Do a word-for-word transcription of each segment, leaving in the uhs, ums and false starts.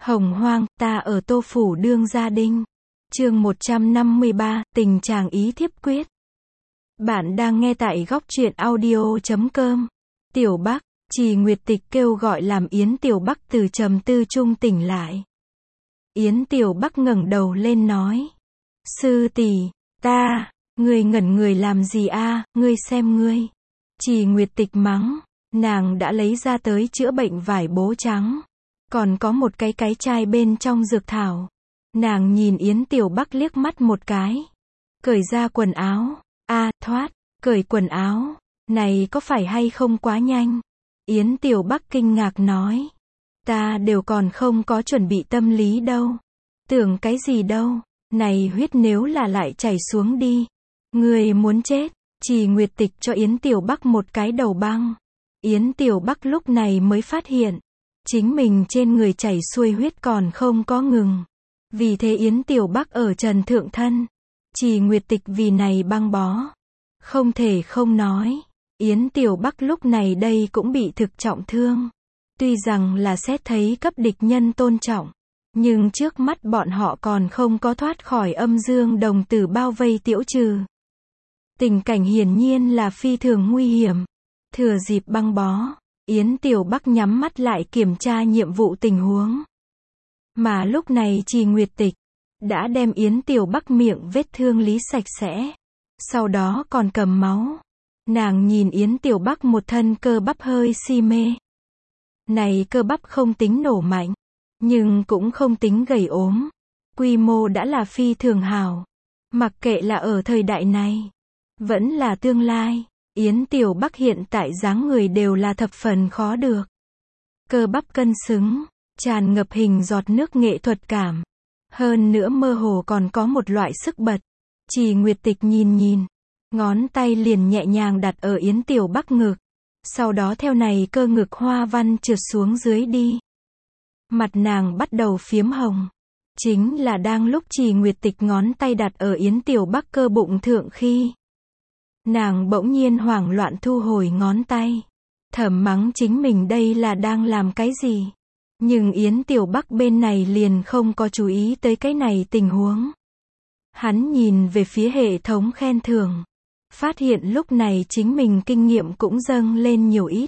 Hồng hoang, ta ở Tô Phủ đương gia đinh. Chương một trăm năm mươi ba, tình chàng ý thiếp quyết. Bạn đang nghe tại góc truyện audio chấm com. Tiểu Bắc, Trì Nguyệt Tịch kêu gọi làm Yến Tiểu Bắc từ trầm tư trung tỉnh lại. Yến Tiểu Bắc ngẩng đầu lên nói. Sư tỷ, ta, ngươi ngẩn người làm gì a, ngươi xem ngươi. Trì Nguyệt Tịch mắng, nàng đã lấy ra tới chữa bệnh vải bố trắng. Còn có một cái cái chai bên trong dược thảo. Nàng nhìn Yến Tiểu Bắc liếc mắt một cái. Cởi ra quần áo. A, thoát, cởi quần áo. Này có phải hay không quá nhanh? Yến Tiểu Bắc kinh ngạc nói. Ta đều còn không có chuẩn bị tâm lý đâu. Tưởng cái gì đâu. Này huyết nếu là lại chảy xuống đi. Người muốn chết. Trì Nguyệt Tịch cho Yến Tiểu Bắc một cái đầu băng. Yến Tiểu Bắc lúc này mới phát hiện. Chính mình trên người chảy xuôi huyết còn không có ngừng. Vì thế Yến Tiểu Bắc ở trần thượng thân. Trì Nguyệt Tịch vì này băng bó. Không thể không nói. Yến Tiểu Bắc lúc này đây cũng bị thực trọng thương. Tuy rằng là xét thấy cấp địch nhân tôn trọng. Nhưng trước mắt bọn họ còn không có thoát khỏi âm dương đồng tử bao vây tiễu trừ. Tình cảnh hiển nhiên là phi thường nguy hiểm. Thừa dịp băng bó. Yến Tiểu Bắc nhắm mắt lại kiểm tra nhiệm vụ tình huống. Mà lúc này Trì Nguyệt Tịch đã đem Yến Tiểu Bắc miệng vết thương lý sạch sẽ. Sau đó còn cầm máu. Nàng nhìn Yến Tiểu Bắc một thân cơ bắp hơi si mê. Này cơ bắp không tính nổ mạnh. Nhưng cũng không tính gầy ốm. Quy mô đã là phi thường hào. Mặc kệ là ở thời đại này. Vẫn là tương lai. Yến Tiểu Bắc hiện tại dáng người đều là thập phần khó được. Cơ bắp cân xứng, tràn ngập hình giọt nước nghệ thuật cảm. Hơn nữa mơ hồ còn có một loại sức bật. Trì Nguyệt Tịch nhìn nhìn. Ngón tay liền nhẹ nhàng đặt ở Yến Tiểu Bắc ngực. Sau đó theo này cơ ngực hoa văn trượt xuống dưới đi. Mặt nàng bắt đầu phiếm hồng. Chính là đang lúc Trì Nguyệt Tịch ngón tay đặt ở Yến Tiểu Bắc cơ bụng thượng khi. Nàng bỗng nhiên hoảng loạn thu hồi ngón tay. Thầm mắng chính mình đây là đang làm cái gì. Nhưng Yến Tiểu Bắc bên này liền không có chú ý tới cái này tình huống. Hắn nhìn về phía hệ thống khen thưởng. Phát hiện lúc này chính mình kinh nghiệm cũng dâng lên nhiều ít.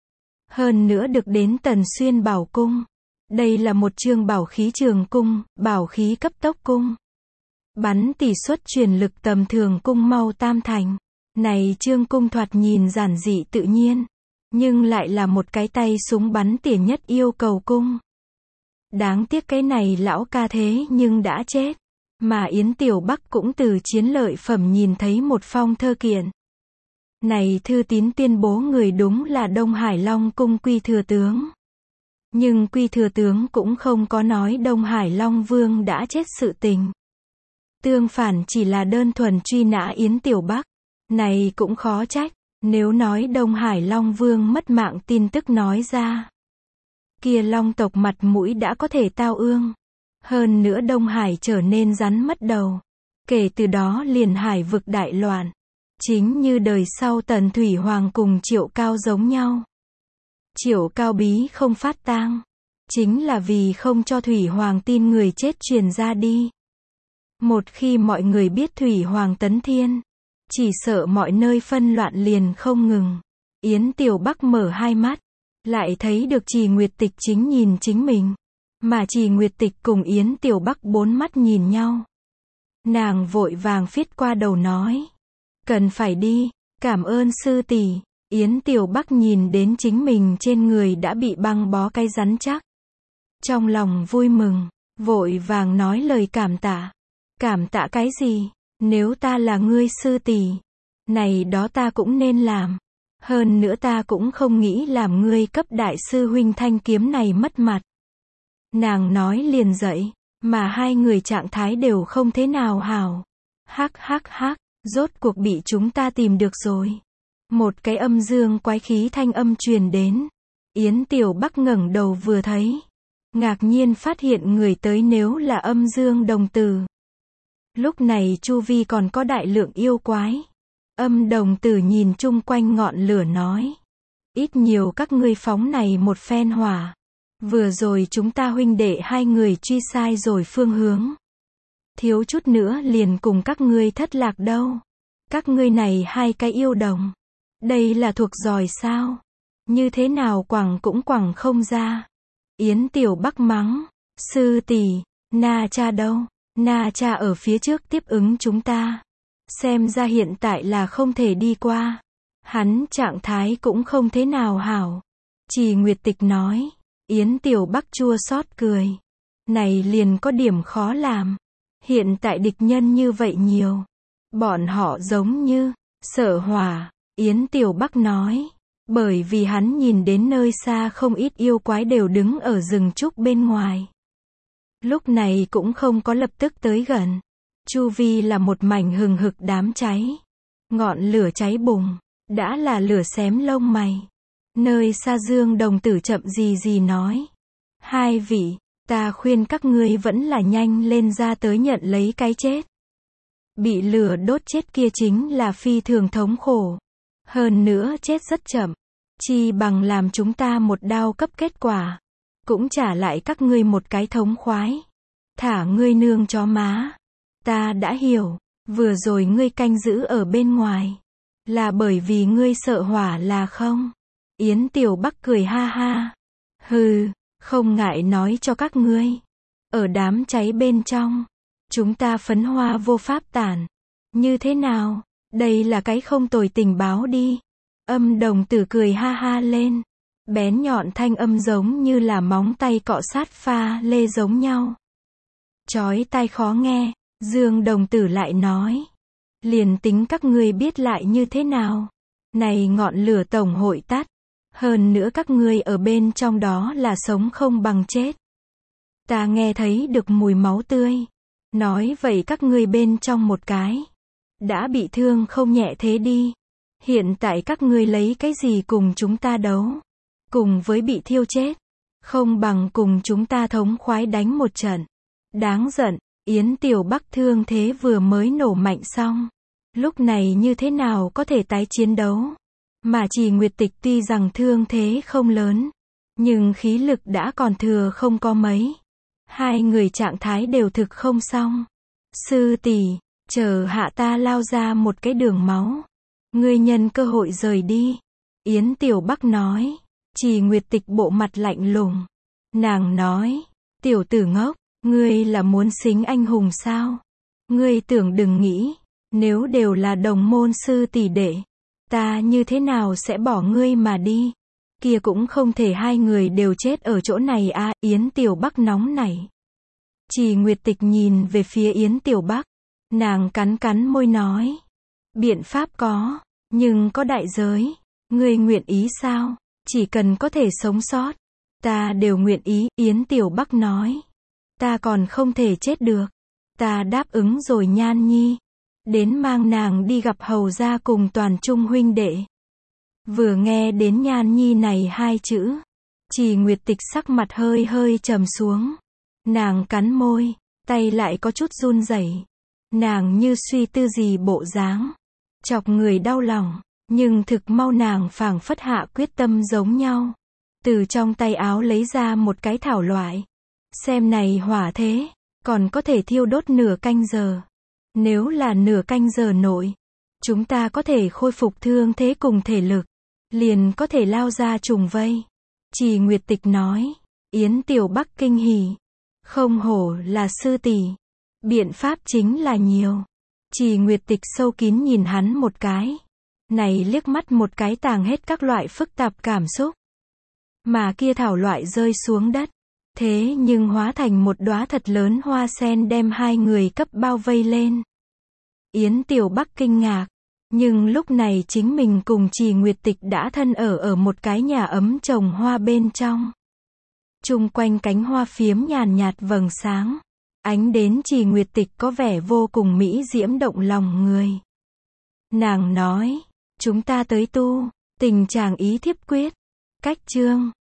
Hơn nữa được đến Tần Xuyên Bảo Cung. Đây là một chương bảo khí trường cung, bảo khí cấp tốc cung. Bắn tỷ suất truyền lực tầm thường cung mau tam thành. Này chương cung thoạt nhìn giản dị tự nhiên. Nhưng lại là một cái tay súng bắn tỉa nhất yêu cầu cung. Đáng tiếc cái này lão ca thế nhưng đã chết. Mà Yến Tiểu Bắc cũng từ chiến lợi phẩm nhìn thấy một phong thơ kiện. Này thư tín tuyên bố người đúng là Đông Hải Long Cung Quy Thừa Tướng. Nhưng Quy Thừa Tướng cũng không có nói Đông Hải Long Vương đã chết sự tình. Tương phản chỉ là đơn thuần truy nã Yến Tiểu Bắc. Này cũng khó trách. Nếu nói Đông Hải Long Vương mất mạng tin tức nói ra. Kia Long tộc mặt mũi đã có thể tao ương. Hơn nữa Đông Hải trở nên rắn mất đầu. Kể từ đó liền hải vực đại loạn. Chính như đời sau Tần Thủy Hoàng cùng Triệu Cao giống nhau. Triệu Cao bí không phát tang. Chính là vì không cho Thủy Hoàng tin người chết truyền ra đi. Một khi mọi người biết Thủy Hoàng tấn thiên. Chỉ sợ mọi nơi phân loạn liền không ngừng. Yến Tiểu Bắc mở hai mắt. Lại thấy được Trì Nguyệt Tịch chính nhìn chính mình. Mà Trì Nguyệt Tịch cùng Yến Tiểu Bắc bốn mắt nhìn nhau. Nàng vội vàng phiết qua đầu nói. Cần phải đi, cảm ơn sư tỷ. Yến Tiểu Bắc nhìn đến chính mình trên người đã bị băng bó cái rắn chắc. Trong lòng vui mừng, vội vàng nói lời cảm tạ. Cảm tạ cái gì? Nếu ta là ngươi sư tỷ, này đó ta cũng nên làm. Hơn nữa ta cũng không nghĩ làm ngươi cấp đại sư huynh thanh kiếm này mất mặt. Nàng nói liền dậy, mà hai người trạng thái đều không thế nào hảo. Hắc hắc hắc, rốt cuộc bị chúng ta tìm được rồi. Một cái âm dương quái khí thanh âm truyền đến. Yến Tiểu Bắc ngẩng đầu vừa thấy. Ngạc nhiên phát hiện người tới nếu là âm dương đồng tử. Lúc này chu vi còn có đại lượng yêu quái. Âm đồng tử nhìn chung quanh ngọn lửa nói. Ít nhiều các ngươi phóng này một phen hỏa. Vừa rồi chúng ta huynh đệ hai người truy sai rồi phương hướng. Thiếu chút nữa liền cùng các ngươi thất lạc đâu. Các ngươi này hai cái yêu đồng. Đây là thuộc giỏi sao? Như thế nào quẳng cũng quẳng không ra. Yến Tiểu Bắc mắng. Sư tỷ, Na Cha đâu? Na Cha ở phía trước tiếp ứng chúng ta. Xem ra hiện tại là không thể đi qua. Hắn trạng thái cũng không thế nào hảo. Trì Nguyệt Tịch nói. Yến Tiểu Bắc chua xót cười. Này liền có điểm khó làm. Hiện tại địch nhân như vậy nhiều. Bọn họ giống như Sở Hỏa. Yến Tiểu Bắc nói. Bởi vì hắn nhìn đến nơi xa không ít yêu quái đều đứng ở rừng trúc bên ngoài. Lúc này cũng không có lập tức tới gần. Chu vi là một mảnh hừng hực đám cháy. Ngọn lửa cháy bùng. Đã là lửa xém lông mày. Nơi xa Dương Đồng Tử chậm gì gì nói. Hai vị, ta khuyên các ngươi vẫn là nhanh lên ra tới nhận lấy cái chết. Bị lửa đốt chết kia chính là phi thường thống khổ. Hơn nữa chết rất chậm. Chi bằng làm chúng ta một đao cấp kết quả. Cũng trả lại các ngươi một cái thống khoái. Thả ngươi nương chó má. Ta đã hiểu, vừa rồi ngươi canh giữ ở bên ngoài. Là bởi vì ngươi sợ hỏa là không? Yến Tiểu Bắc cười ha ha. Hừ, không ngại nói cho các ngươi. Ở đám cháy bên trong, chúng ta phấn hoa vô pháp tản. Như thế nào? Đây là cái không tồi tình báo đi. Âm Đồng Tử cười ha ha lên. Bén nhọn thanh âm giống như là móng tay cọ sát pha lê giống nhau. Chói tai khó nghe, Dương Đồng Tử lại nói. Liền tính các ngươi biết lại như thế nào. Này ngọn lửa tổng hội tắt. Hơn nữa các ngươi ở bên trong đó là sống không bằng chết. Ta nghe thấy được mùi máu tươi. Nói vậy các ngươi bên trong một cái. Đã bị thương không nhẹ thế đi. Hiện tại các ngươi lấy cái gì cùng chúng ta đấu. Cùng với bị thiêu chết. Không bằng cùng chúng ta thống khoái đánh một trận. Đáng giận, Yến Tiểu Bắc thương thế vừa mới nổ mạnh xong. Lúc này như thế nào có thể tái chiến đấu. Mà Trì Nguyệt Tịch tuy rằng thương thế không lớn. Nhưng khí lực đã còn thừa không có mấy. Hai người trạng thái đều thực không xong. Sư tỷ, chờ hạ ta lao ra một cái đường máu. Ngươi nhân cơ hội rời đi. Yến Tiểu Bắc nói. Trì Nguyệt Tịch bộ mặt lạnh lùng. Nàng nói. Tiểu tử ngốc, ngươi là muốn xính anh hùng sao? Ngươi tưởng đừng nghĩ. Nếu đều là đồng môn sư tỷ đệ. Ta như thế nào sẽ bỏ ngươi mà đi? Kia cũng không thể hai người đều chết ở chỗ này à. Yến Tiểu Bắc nóng nảy. Trì Nguyệt Tịch nhìn về phía Yến Tiểu Bắc. Nàng cắn cắn môi nói. Biện pháp có, nhưng có đại giới. Ngươi nguyện ý sao? Chỉ cần có thể sống sót. Ta đều nguyện ý. Yến Tiểu Bắc nói. Ta còn không thể chết được. Ta đáp ứng rồi Nhan Nhi. Đến mang nàng đi gặp hầu gia cùng toàn trung huynh đệ. Vừa nghe đến Nhan Nhi này hai chữ. Trì Nguyệt Tịch sắc mặt hơi hơi trầm xuống. Nàng cắn môi. Tay lại có chút run rẩy. Nàng như suy tư gì bộ dáng. Chọc người đau lòng. Nhưng thực mau nàng phảng phất hạ quyết tâm giống nhau. Từ trong tay áo lấy ra một cái thảo loại. Xem này hỏa thế. Còn có thể thiêu đốt nửa canh giờ. Nếu là nửa canh giờ nội. Chúng ta có thể khôi phục thương thế cùng thể lực. Liền có thể lao ra trùng vây. Trì Nguyệt Tịch nói. Yến Tiểu Bắc kinh hỉ. Không hổ là sư tỷ. Biện pháp chính là nhiều. Trì Nguyệt Tịch sâu kín nhìn hắn một cái. Này liếc mắt một cái tàng hết các loại phức tạp cảm xúc. Mà kia thảo loại rơi xuống đất. Thế nhưng hóa thành một đóa thật lớn hoa sen đem hai người cấp bao vây lên. Yến Tiểu Bắc kinh ngạc. Nhưng lúc này chính mình cùng Trì Nguyệt Tịch đã thân ở ở một cái nhà ấm trồng hoa bên trong. Chung quanh cánh hoa phiếm nhàn nhạt vầng sáng. Ánh đến Trì Nguyệt Tịch có vẻ vô cùng mỹ diễm động lòng người. Nàng nói. Chúng ta tới tu. Tình chàng ý thiếp quyết. Cách chương.